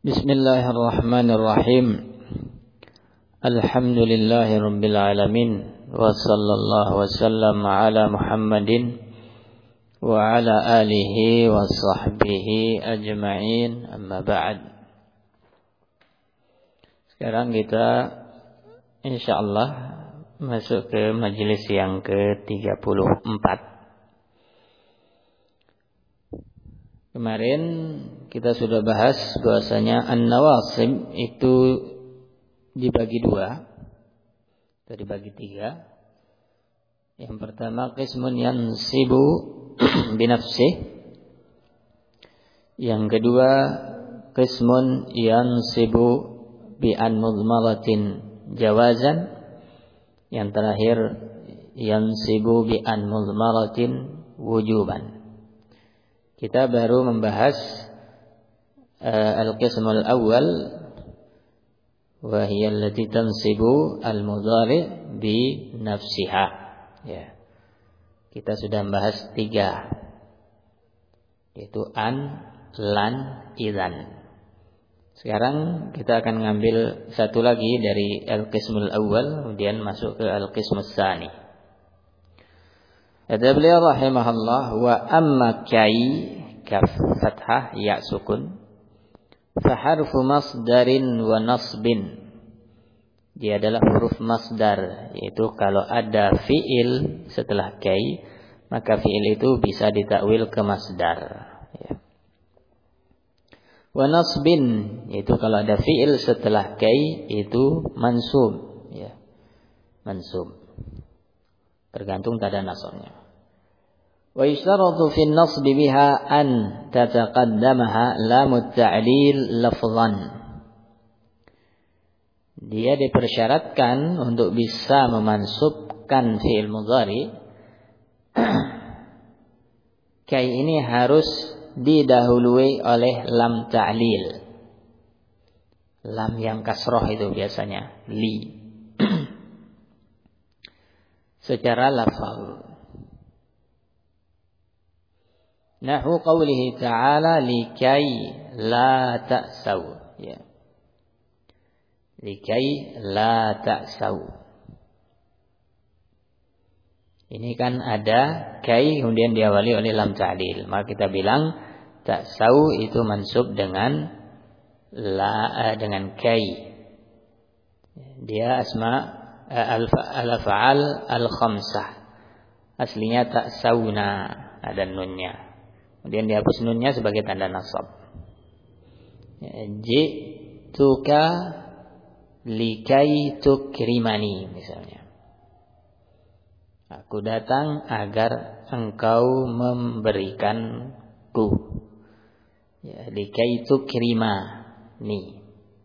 Bismillahirrahmanirrahim. Alhamdulillahirabbil alamin wa sallallahu wasallam ala Muhammadin wa ala alihi wa sahbihi ajma'in. Amma ba'd. Sekarang kita insyaallah masuk ke majelis yang ke-34. Kemarin kita sudah bahas bahwasanya an-nawasib itu dibagi dua atau dibagi tiga. Yang pertama qismun yansibu binafsih. Yang kedua qismun yansibu bi an mudmaratin jawazan. Yang terakhir yansibu bi an mudmaratin wujuban. Kita baru membahas al-qismul awal wa hiya allati tansibu al-mudhari bi nafsiha. Ya. Kita sudah membahas tiga, yaitu an, lan, idzan. Sekarang kita akan ngambil satu lagi dari al-qismul awal kemudian masuk ke al-qismus tsani. Kata beliau rahimahullah, wa amma kai kaf fathah ya sukun fa harfu masdarin wa nasbin. Dia adalah huruf masdar, yaitu kalau ada fiil setelah kai maka fiil itu bisa ditakwil ke masdar, ya. Wa nasbin, yaitu kalau ada fiil setelah kai itu mansub, ya. Mansub tergantung tanda nasabnya. Wa yustaratu fi an-nasb biha an tataqaddamaha lamut ta'lil lafzan. Dia dipersyaratkan untuk bisa memansubkan fi'il mudhari. Kai ini harus didahului oleh lam ta'lil. Lam yang kasroh itu biasanya li. Secara lafal. Nahu qawlihi ta'ala likai la ta'saw. Ya. Likai la ta'saw. Ini kan ada kai kemudian diawali oleh lam ta'lil. Maka kita bilang ta'saw itu mansub dengan dengan kai. Dia asma al-af'al al-khamsah. Aslinya ta'sawna, ada nunnya. Kemudian dihapus nunnya sebagai tanda nasab. Ji'tuka likai tukrimani misalnya. Aku datang agar engkau memberikanku. Ya, likai tukrimani.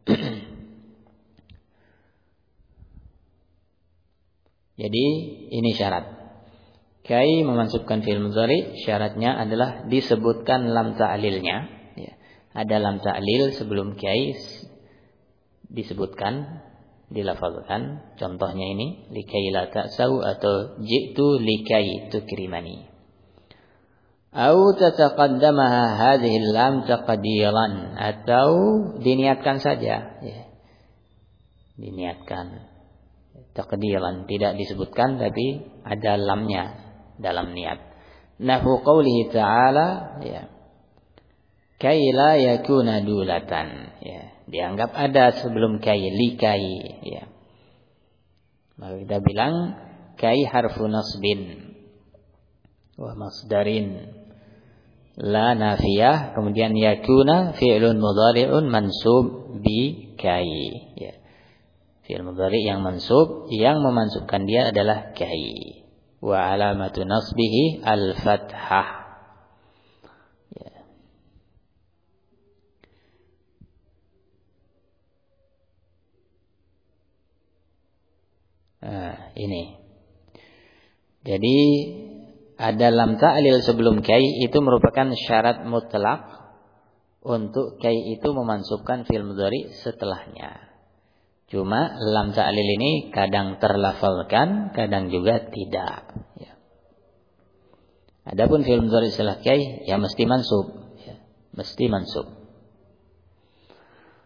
Jadi ini syarat. Kai memansubkan fi'il mudhari, syaratnya adalah disebutkan lam ta'lilnya. Ya. Ada lam ta'lil sebelum kai disebutkan, dilafazkan. Contohnya ini likai la ta'sau atau ji'tu likai tukrimani. Au tataqaddamaha hadhihi lam taqdiran, atau diniatkan saja. Ya. Diniatkan. Taqdiran tidak disebutkan tapi ada lamnya dalam niat. Nahu qawlihi ta'ala, ya. Kai la yakuna dulatan, ya. Dianggap ada sebelum kai, likai, ya. Maka kita bilang kai harfu nasbin wa masdarin la nafiyah, kemudian yakuna fi'lun mudhari'un mansub bi kai, ya. Fi'il mudhari yang mansub, yang memansubkan dia adalah kai. Wa alamatu nasbihi al-fathah. Ya. Nah, ini. Jadi ada lam ta'lil sebelum kai itu merupakan syarat mutlak untuk kai itu memansubkan fi'il mudhari setelahnya. Cuma lam ta'lil ini kadang terlafalkan, kadang juga tidak. Ya. Adapun fi'il mudhari setelah kai, ya mesti mansub. Ya. Mesti mansub.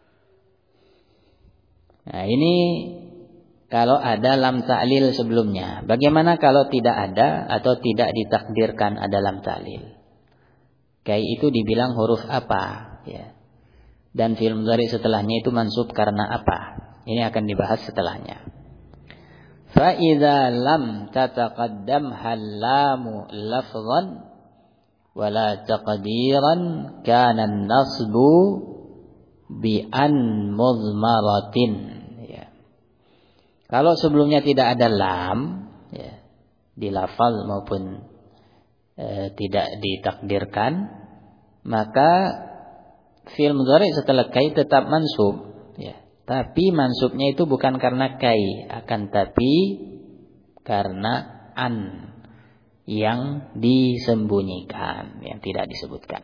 Nah, ini kalau ada lam ta'lil sebelumnya. Bagaimana kalau tidak ada atau tidak ditakdirkan ada lam ta'lil? Kai itu dibilang huruf apa? Ya. Dan fi'il mudhari setelahnya itu mansub karena apa? Ini akan dibahas setelahnya. Fa idza lam tataqaddam halamu lafzan wala taqdiran kana an-nasbu bi an mudmaratin. Ya. Kalau sebelumnya tidak ada lam, ya, di lafaz maupun tidak ditakdirkan, maka fi'il mudhari setelah kai tetap mansub, ya. Tapi mansubnya itu bukan karena kai, akan tapi karena an yang disembunyikan, yang tidak disebutkan.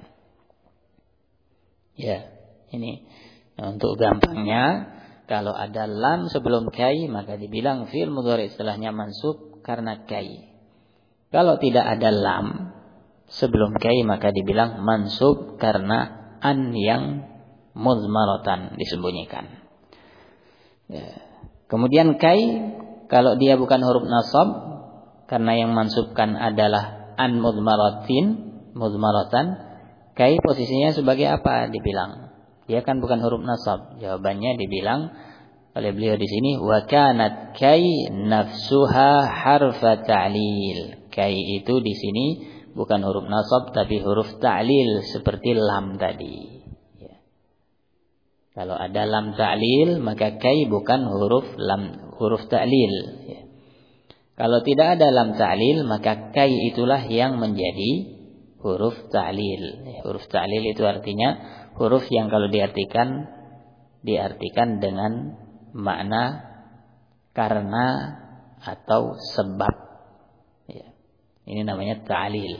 Ya, ini untuk gampangnya, kalau ada lam sebelum kai maka dibilang fi'il mudhari setelahnya mansub karena kai. Kalau tidak ada lam sebelum kai maka dibilang mansub karena an yang mudmaratan, disembunyikan. Ya. Kemudian kai, kalau dia bukan huruf nasab, karena yang mansubkan adalah an mudmaratan, kai posisinya sebagai apa dibilang? Dia kan bukan huruf nasab. Jawabannya dibilang oleh beliau di sini, wa kanat kai nafsuha harfa ta'lil. Kai itu di sini bukan huruf nasab tapi huruf ta'lil seperti lam tadi. Ya. Kalau ada lam ta'lil maka kai bukan huruf ta'lil. Ya. Kalau tidak ada lam ta'lil maka kai itulah yang menjadi huruf ta'lil. Ya, huruf ta'lil itu artinya huruf yang kalau diartikan dengan makna karena atau sebab. Ini namanya ta'lil.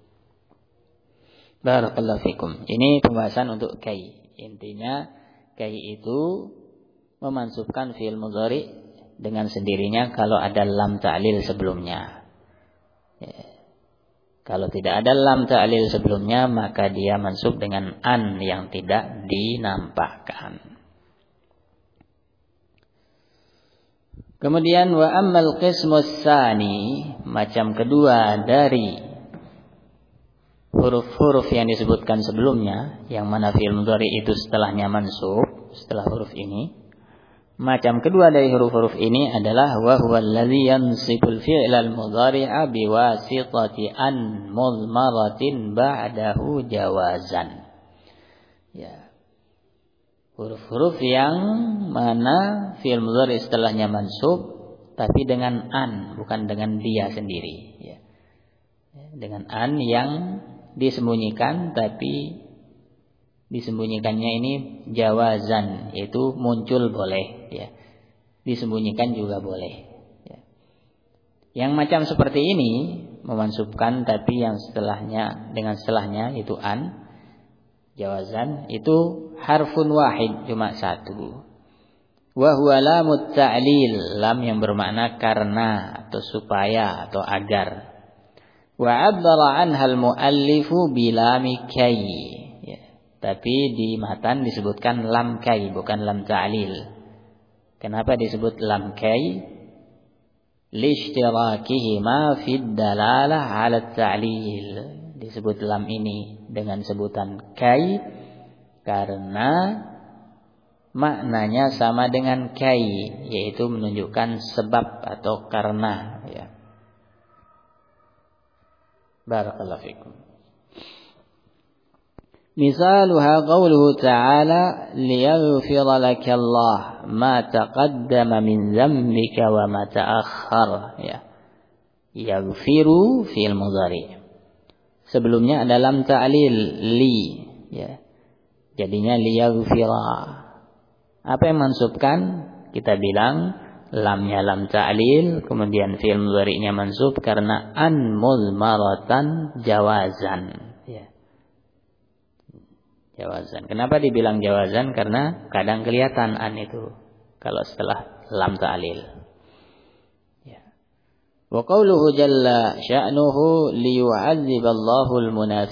Barakallahu fikum. Ini pembahasan untuk kai. Intinya kai itu memansubkan fi'il mudhari dengan sendirinya kalau ada lam ta'lil sebelumnya. Ya. Kalau tidak ada lam ta'lil sebelumnya maka dia mansub dengan an yang tidak dinampakkan. Kemudian wa ammal qismus tsani, macam kedua dari huruf-huruf yang disebutkan sebelumnya, yang mana fi'il mudhari itu setelahnya mansub, setelah huruf ini. Macam kedua dari huruf-huruf ini adalah wa huwa allazi yansibul fi'lal mudhari'a biwasitati an mudmaratin ba'dahu jawazan. Ya. Huruf-huruf yang mana fi'il mudhari setelahnya mansub tapi dengan an, bukan dengan dia sendiri, ya. Dengan an yang disembunyikan, tapi disembunyikannya ini jawazan, yaitu muncul boleh, ya. Disembunyikan juga boleh, ya. Yang macam seperti ini memansubkan tapi yang setelahnya dengan setelahnya itu an, jawazan, itu harfun wahid, cuma satu. Wa huwa lamut ta'lil, lam yang bermakna karena atau supaya atau agar. Wa 'abbara 'anha al-mu'allifu bilami kai. Ya. Tapi di matan disebutkan lam kai, bukan lam ta'lil. Kenapa disebut lam kai? Lishtirakihima fid dalalah 'ala ta'lil. Disebut lam ini dengan sebutan kai karena maknanya sama dengan kai, yaitu menunjukkan sebab atau karena, ya. Barakallahu fikum. Misaluha qawluhu ta'ala liyaghfira laka Allah ma taqaddama min dhanbika wa ma ta'akhkhar, ya. Yaghfiru fi'il mudhari. Sebelumnya ada lam ta'lil li, ya. Jadinya liyaghfira. Apa yang mansubkan? Kita bilang lamnya lam ta'lil, kemudian fi'il mudhari'nya mansub karena an mudmaratan jawazan, ya. Jawazan. Kenapa dibilang jawazan? Karena kadang kelihatan an itu kalau setelah lam ta'lil. Wa qawluhu jalla sya'nuhu liyu'adziballahu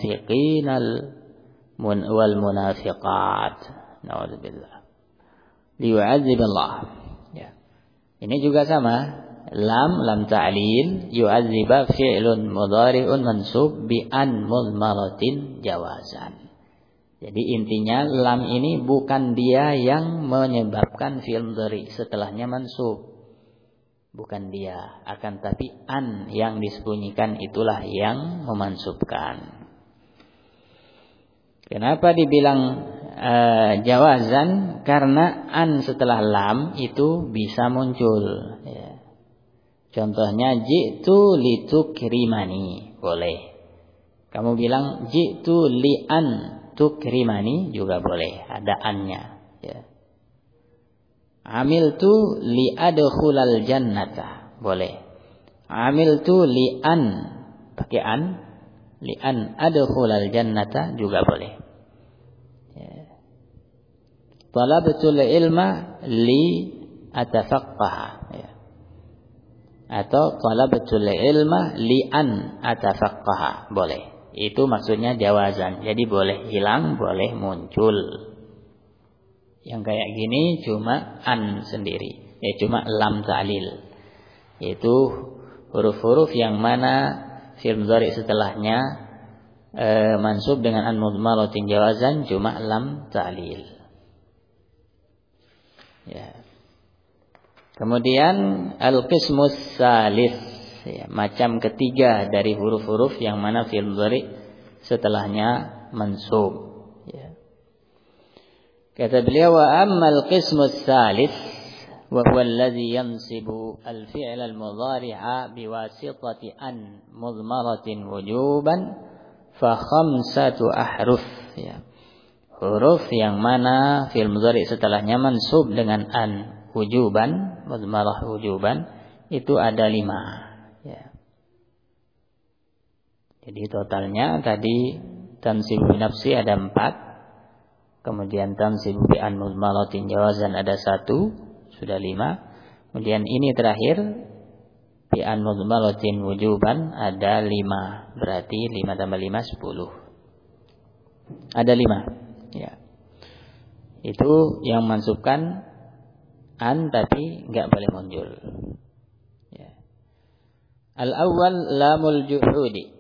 al-munafiqina wal munafiqat. Na'udzubillah. liyu'adziballah. Ya. Ini juga sama. Lam ta'lil yu'adziba fi'lun mudhari'un mansub bi an mudmaratin jawazan. Jadi intinya lam ini bukan dia yang menyebabkan fi'il mudhari setelahnya mansub. Bukan dia, akan tapi an yang disembunyikan itulah yang memansubkan. Kenapa dibilang jawazan? Karena an setelah lam itu bisa muncul. Ya. Contohnya ji'tu litukrimani, boleh. Kamu bilang ji'tu li'an tukrimani juga boleh, ada annya. Ya. Amiltu li'adkhulal jannata, boleh. Amiltu li'an, pakai an, li'an adkhulal jannata juga boleh. Ya. Talabtul ilma li atafaqqaha, ya. Atau talabtul ilma li an atafaqqaha, boleh. Itu maksudnya jawazan. Jadi boleh hilang, boleh muncul. Yang kayak gini cuma an sendiri, ya cuma lam ta'lil. Itu huruf-huruf yang mana fi'il mudhari setelahnya mansub dengan an mudmaratin jawazan cuma lam ta'lil. Ya. Kemudian al-qismus salis, ya, macam ketiga dari huruf-huruf yang mana fi'il mudhari setelahnya mansub. Ya. Kata beliau, wa ammal qismus salis wa huwa alladhi yansibu al-fi'l al-mudhari'a biwasitati an mudmaratin wujuban fa khamsatu ahruf, ya. Huruf yang mana fi'il mudhari setelahnya mansub dengan an wujuban, mudmarah wujuban, itu ada 5, ya. Jadi totalnya tadi tansibu bi nafsi ada 4, kemudian tansibu bi an mudmaratin jawazan ada 1, sudah 5. Kemudian ini terakhir bi an mudmaratin wujuban ada 5, berarti 5 tambah 5 10. Ada 5, ya. Itu yang mansubkan an tapi enggak boleh muncul. Ya. Al-awwal lamul juhudi.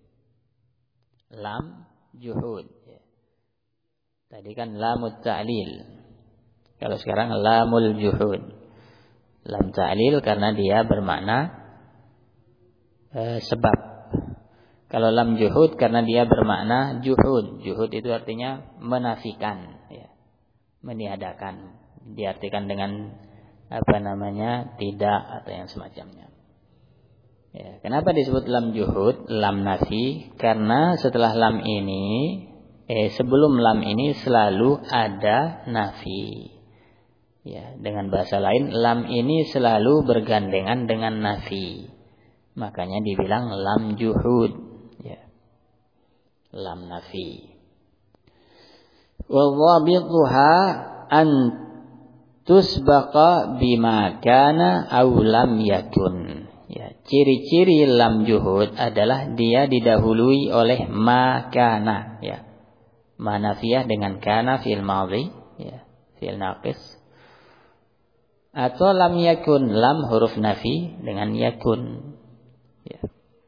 Lam juhud. Ya. Tadi kan lamut ta'lil. Kalau sekarang lamul juhud. Lam ta'lil karena dia bermakna sebab. Kalau lam juhud karena dia bermakna juhud. Juhud itu artinya menafikan, ya. Meniadakan. Diartikan dengan tidak atau yang semacamnya. Ya, kenapa disebut lam juhud, lam nafi? Karena setelah lam ini, sebelum lam ini selalu ada nafi. Ya, dengan bahasa lain, lam ini selalu bergandengan dengan nafi. Makanya dibilang lam juhud, ya. Lam nafi. Wa dhabituha an tusbaqa bima kana aw lam yakun. Ya, ciri-ciri lam juhud adalah dia didahului oleh ma kana, ya. Ma nafiyah dengan kana fi'il madhi, ya, fi'il naqis. Atau lam yakun, lam huruf nafi dengan yakun, ya.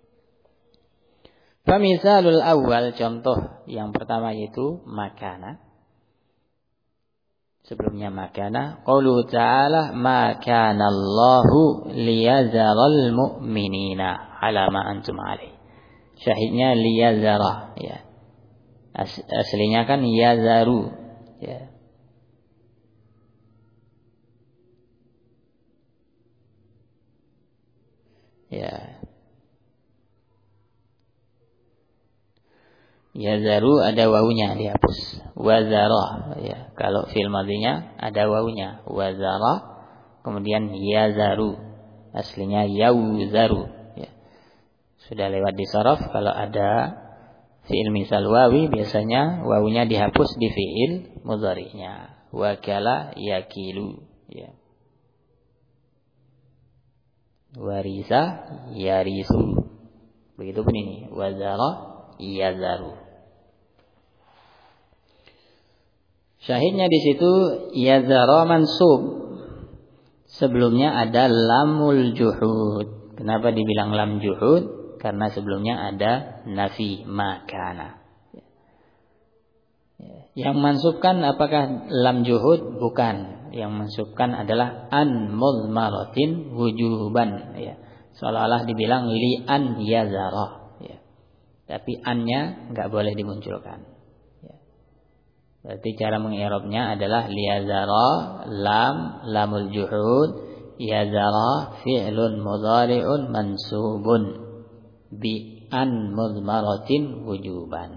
Famisalul awal, contoh yang pertama yaitu makana. Sebelumnya makana, qauluhu ta'ala ma kana Allahu liyazzaral mu'minina ala ma antum alaih. Syahidnya liyazara, ya. Aslinya kan yazaru, ya. Ya. Yazaru ada wawunya dihapus. Wazara, ya. Kalau fi'il madhinya ada wawunya. Wazara, kemudian yazaru. Aslinya yauzaru, ya. Sudah lewat di sharaf. Kalau ada fi'il misal wawi, biasanya wawunya dihapus di fi'il mudhari'nya. Wakala yakilu, ya. Warisa yarisu. Begitupun ini. Wazara yazaru. Syahidnya di situ yazara mansub. Sebelumnya ada lamul juhud. Kenapa dibilang lam juhud? Karena sebelumnya ada nafi makana. Yang mansubkan apakah lam juhud? Bukan. Yang mansubkan adalah an mudmaratin wujuban. Ya. Seolah-olah dibilang li an yazara. Ya. Tapi annya nggak boleh dimunculkan. Ya. Berarti cara mengi'rabnya adalah liyazara lamul juhud yazara fi'lun mudhari'un mansubun bi an mudmaratin wujuban.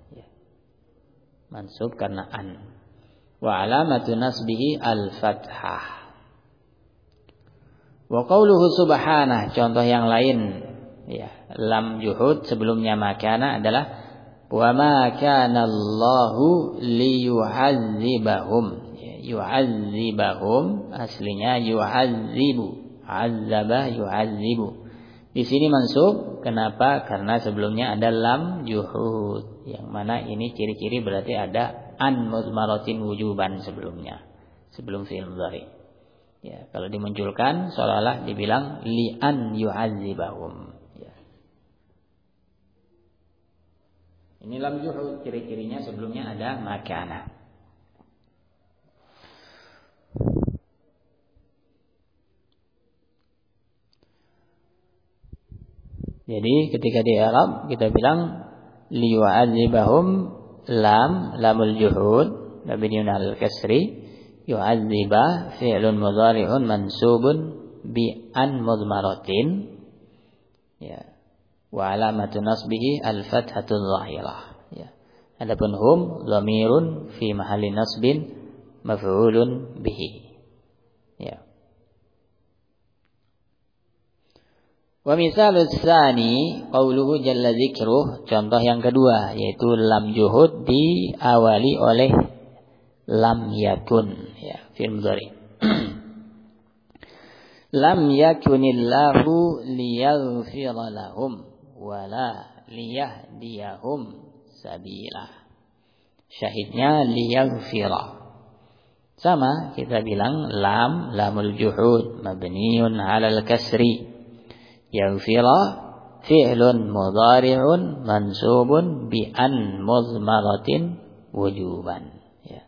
Mansub karena an. Wa alamatu nasbihi al-fathah. Wa qawluhu subhanah, contoh yang lain ya, lam juhud sebelumnya makana adalah wa ma kana Allahu liyu'adzibahum. Yu'adzibahum aslinya yu'adzibu, azzaba yu'adzibu. Di sini mansub, kenapa? Karena sebelumnya ada lam juhud, yang mana ini ciri-ciri berarti ada an mudmaratin wujuban sebelumnya, sebelum fi'il mudhari. Ya, kalau dimunculkan seolah-olah dibilang li an yu'adzibahum. Ya. Ini lam juhud, ciri-cirinya sebelumnya ada makana. Jadi ketika di i'rab kita bilang liyu'adzibahum lamul juhud mabniun 'alal kasri, yu'adziba fi'lun mudhari'un mansubun bi an mudmaratin ya, wa alamatu nasbihi al-fathatul dhahirah ya. Adapun hum dhamirun fi mahalli nasbin maf'ulun bihi ya. Wa misalus tsani qauluhu jalla dzikruh, contoh yang kedua yaitu lam juhud diawali oleh lam yakun ya, fi'il mudhari. Lam yakunillahu liyaghfira lahum wala liyahdiyahum sabila. Syahidnya liyaghfira. Sama kita bilang lamul juhud mabniun 'alal kasri. Yaghfira fi'lun mudhari'un mansubun bi an mudmaratin wujuban ya.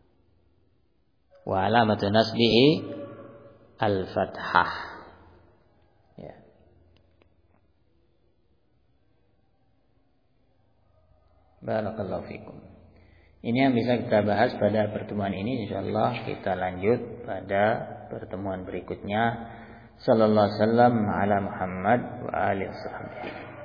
Wa alamatu nasbihi al-fathah ya. Barakallahu fikum. Ini yang bisa kita bahas pada pertemuan ini, insyaallah kita lanjut pada pertemuan berikutnya. Sallallahu alaihi wasallam ala Muhammad wa alihi wasallam.